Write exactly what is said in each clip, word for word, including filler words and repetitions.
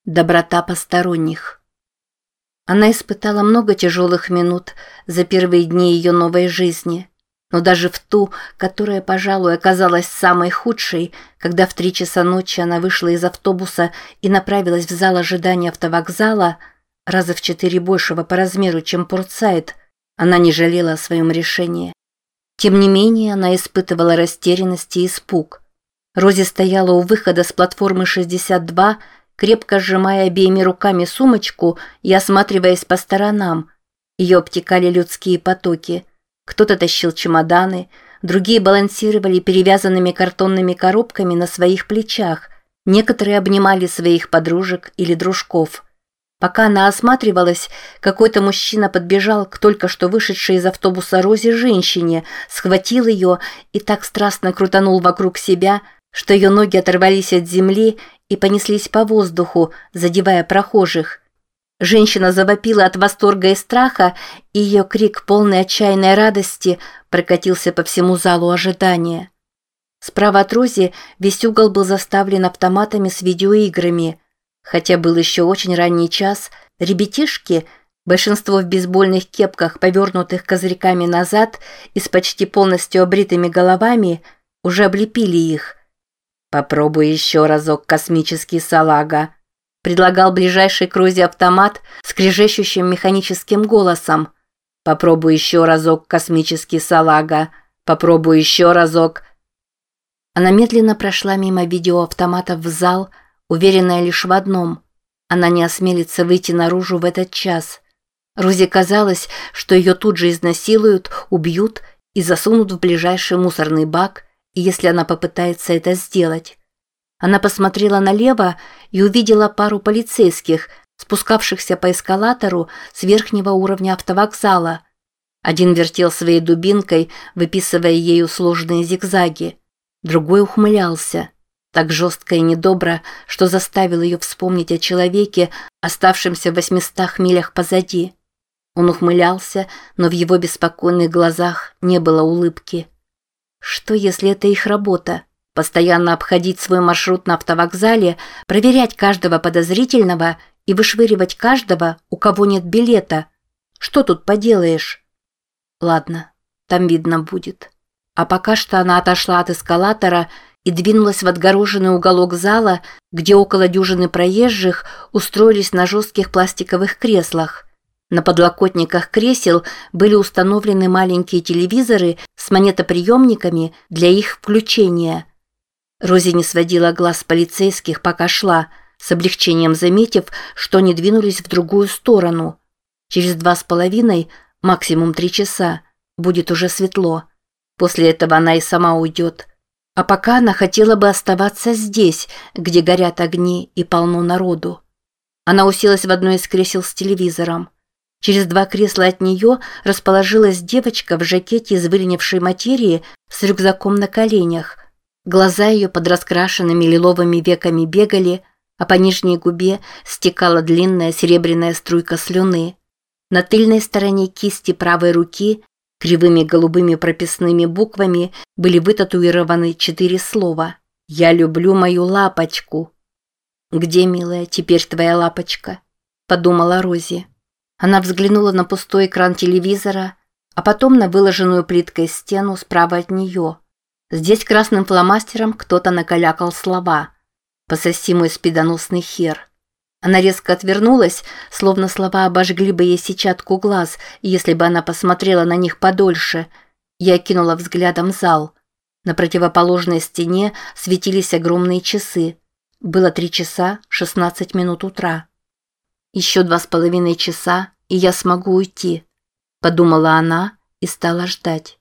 Доброта посторонних. Она испытала много тяжелых минут за первые дни ее новой жизни, но даже в ту, которая, пожалуй, оказалась самой худшей, когда в три часа ночи она вышла из автобуса и направилась в зал ожидания автовокзала, раза в четыре большего по размеру, чем Портсайд, она не жалела о своем решении. Тем не менее, она испытывала растерянность и испуг. Рози стояла у выхода с платформы шестьдесят два, крепко сжимая обеими руками сумочку и осматриваясь по сторонам. Ее обтекали людские потоки. Кто-то тащил чемоданы, другие балансировали перевязанными картонными коробками на своих плечах, некоторые обнимали своих подружек или дружков. Пока она осматривалась, какой-то мужчина подбежал к только что вышедшей из автобуса Розе женщине, схватил ее и так страстно крутанул вокруг себя, что ее ноги оторвались от земли и понеслись по воздуху, задевая прохожих. Женщина завопила от восторга и страха, и ее крик, полный отчаянной радости, прокатился по всему залу ожидания. Справа от Рози весь угол был заставлен автоматами с видеоиграми. Хотя был еще очень ранний час, ребятишки, большинство в бейсбольных кепках, повернутых козырьками назад и с почти полностью обритыми головами, уже облепили их. «Попробуй еще разок космический салага», — предлагал ближайший к Розе автомат с скрежещущим механическим голосом. «Попробуй еще разок космический салага. Попробуй еще разок». Она медленно прошла мимо видеоавтоматов в зал, уверенная лишь в одном — она не осмелится выйти наружу в этот час. Розе казалось, что ее тут же изнасилуют, убьют и засунут в ближайший мусорный бак, если она попытается это сделать. Она посмотрела налево и увидела пару полицейских, спускавшихся по эскалатору с верхнего уровня автовокзала. Один вертел своей дубинкой, выписывая ею сложные зигзаги. Другой ухмылялся, так жестко и недобро, что заставил ее вспомнить о человеке, оставшемся в восьмистах милях позади. Он ухмылялся, но в его беспокойных глазах не было улыбки. Что, если это их работа? Постоянно обходить свой маршрут на автовокзале, проверять каждого подозрительного и вышвыривать каждого, у кого нет билета. Что тут поделаешь? Ладно, там видно будет. А пока что она отошла от эскалатора и двинулась в отгороженный уголок зала, где около дюжины проезжих устроились на жестких пластиковых креслах. На подлокотниках кресел были установлены маленькие телевизоры с монетоприемниками для их включения. Рози не сводила глаз с полицейских, пока шла, с облегчением заметив, что они двинулись в другую сторону. Через два с половиной, максимум три часа, будет уже светло. После этого она и сама уйдет. А пока она хотела бы оставаться здесь, где горят огни и полно народу. Она уселась в одно из кресел с телевизором. Через два кресла от нее расположилась девочка в жакете из выленившей материи с рюкзаком на коленях. Глаза ее под раскрашенными лиловыми веками бегали, а по нижней губе стекала длинная серебряная струйка слюны. На тыльной стороне кисти правой руки кривыми голубыми прописными буквами были вытатуированы четыре слова «Я люблю мою лапочку». «Где, милая, теперь твоя лапочка?» – подумала Рози. Она взглянула на пустой экран телевизора, а потом на выложенную плиткой стену справа от нее. Здесь красным фломастером кто-то накалякал слова «Пососи мой спидоносный хер». Она резко отвернулась, словно слова обожгли бы ей сетчатку глаз, если бы она посмотрела на них подольше. Я окинула взглядом зал. На противоположной стене светились огромные часы. Было три часа шестнадцать минут утра. «Еще два с половиной часа, и я смогу уйти», – подумала она и стала ждать.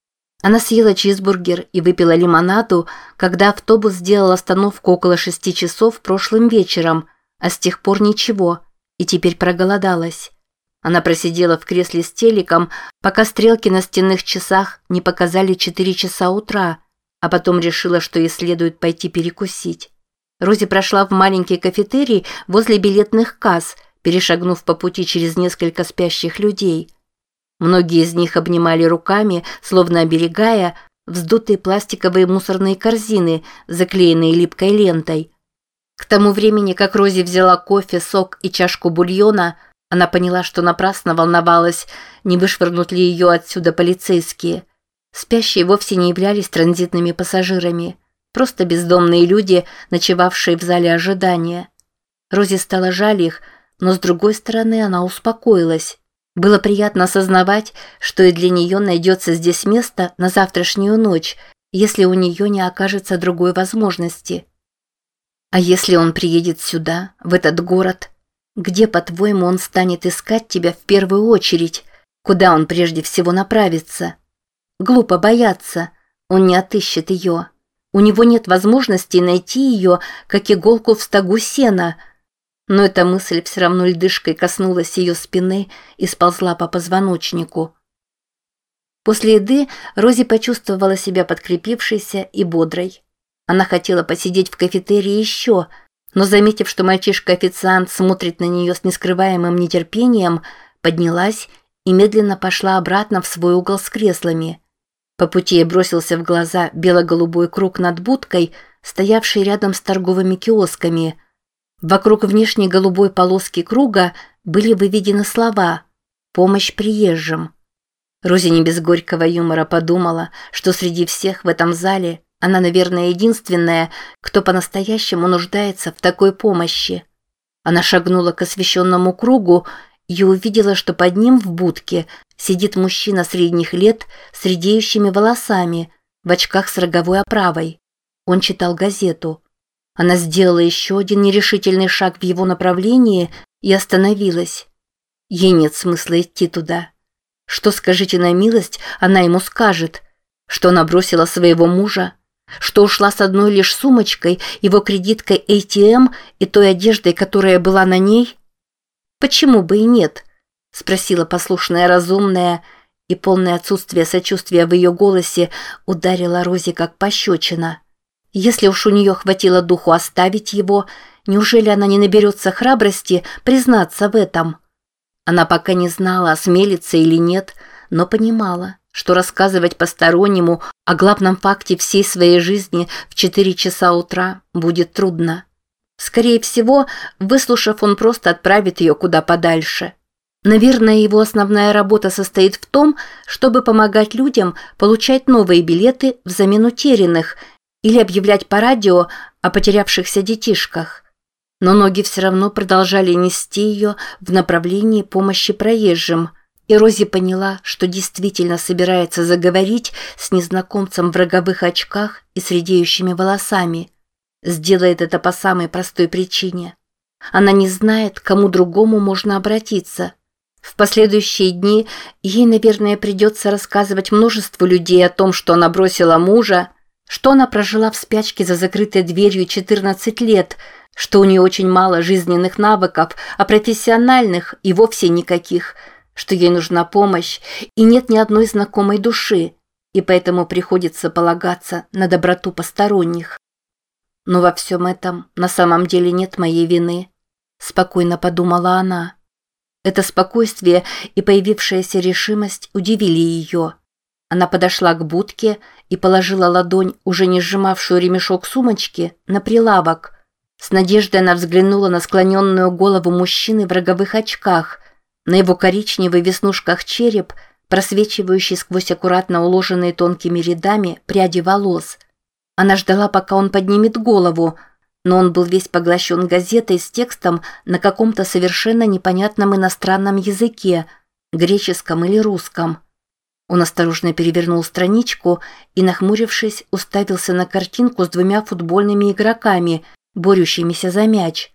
Она съела чизбургер и выпила лимонаду, когда автобус сделал остановку около шести часов прошлым вечером, а с тех пор ничего, и теперь проголодалась. Она просидела в кресле с телеком, пока стрелки на стенных часах не показали четыре часа утра, а потом решила, что ей следует пойти перекусить. Рози прошла в маленький кафетерий возле билетных касс, перешагнув по пути через несколько спящих людей. Многие из них обнимали руками, словно оберегая, вздутые пластиковые мусорные корзины, заклеенные липкой лентой. К тому времени, как Рози взяла кофе, сок и чашку бульона, она поняла, что напрасно волновалась, не вышвырнут ли ее отсюда полицейские. Спящие вовсе не являлись транзитными пассажирами, просто бездомные люди, ночевавшие в зале ожидания. Рози стало жаль их, но с другой стороны она успокоилась. Было приятно осознавать, что и для нее найдется здесь место на завтрашнюю ночь, если у нее не окажется другой возможности. А если он приедет сюда, в этот город, где, по-твоему, он станет искать тебя в первую очередь? Куда он прежде всего направится? Глупо бояться, он не отыщет ее. У него нет возможности найти ее, как иголку в стогу сена. Но эта мысль все равно льдышкой коснулась ее спины и сползла по позвоночнику. После еды Рози почувствовала себя подкрепившейся и бодрой. Она хотела посидеть в кафетерии еще, но, заметив, что мальчишка-официант смотрит на нее с нескрываемым нетерпением, поднялась и медленно пошла обратно в свой угол с креслами. По пути ей бросился в глаза бело-голубой круг над будкой, стоявший рядом с торговыми киосками. Вокруг внешней голубой полоски круга были выведены слова «Помощь приезжим». Рози не без горького юмора подумала, что среди всех в этом зале она, наверное, единственная, кто по-настоящему нуждается в такой помощи. Она шагнула к освещенному кругу и увидела, что под ним в будке сидит мужчина средних лет с редеющими волосами, в очках с роговой оправой. Он читал газету. Она сделала еще один нерешительный шаг в его направлении и остановилась. Ей нет смысла идти туда. Что, скажите на милость, она ему скажет? Что она бросила своего мужа? Что ушла с одной лишь сумочкой, его кредиткой эй ти эм и той одеждой, которая была на ней? Почему бы и нет? Спросила послушная разумная, и полное отсутствие сочувствия в ее голосе ударило Рози как пощечина. Если уж у нее хватило духу оставить его, неужели она не наберется храбрости признаться в этом? Она пока не знала, осмелится или нет, но понимала, что рассказывать постороннему о главном факте всей своей жизни в четыре часа утра будет трудно. Скорее всего, выслушав, он просто отправит ее куда подальше. Наверное, его основная работа состоит в том, чтобы помогать людям получать новые билеты взамен утерянных или объявлять по радио о потерявшихся детишках. Но ноги все равно продолжали нести ее в направлении помощи проезжим, и Рози поняла, что действительно собирается заговорить с незнакомцем в роговых очках и с редеющими волосами. Сделает это по самой простой причине. Она не знает, к кому другому можно обратиться. В последующие дни ей, наверное, придется рассказывать множеству людей о том, что она бросила мужа, что она прожила в спячке за закрытой дверью четырнадцать лет, что у нее очень мало жизненных навыков, а профессиональных и вовсе никаких, что ей нужна помощь и нет ни одной знакомой души, и поэтому приходится полагаться на доброту посторонних. Но во всем этом на самом деле нет моей вины, спокойно подумала она. Это спокойствие и появившаяся решимость удивили ее. Она подошла к будке и положила ладонь, уже не сжимавшую ремешок сумочки, на прилавок. С надеждой она взглянула на склоненную голову мужчины в роговых очках, на его коричневый в веснушках череп, просвечивающий сквозь аккуратно уложенные тонкими рядами пряди волос. Она ждала, пока он поднимет голову, но он был весь поглощен газетой с текстом на каком-то совершенно непонятном иностранном языке, греческом или русском. Он осторожно перевернул страничку и, нахмурившись, уставился на картинку с двумя футбольными игроками, борющимися за мяч.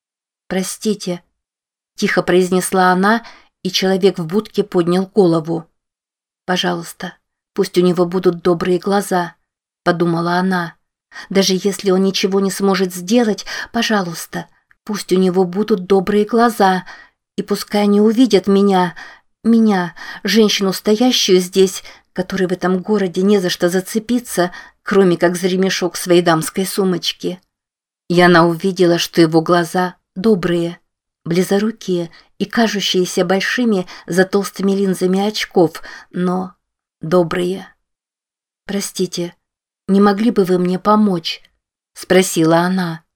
«Простите», – тихо произнесла она, и человек в будке поднял голову. «Пожалуйста, пусть у него будут добрые глаза», – подумала она. «Даже если он ничего не сможет сделать, пожалуйста, пусть у него будут добрые глаза, и пускай они увидят меня, меня, женщину, стоящую здесь, которой в этом городе не за что зацепиться, кроме как за ремешок своей дамской сумочки». И она увидела, что его глаза добрые, близорукие и кажущиеся большими за толстыми линзами очков, но добрые. «Простите, не могли бы вы мне помочь?» – спросила она.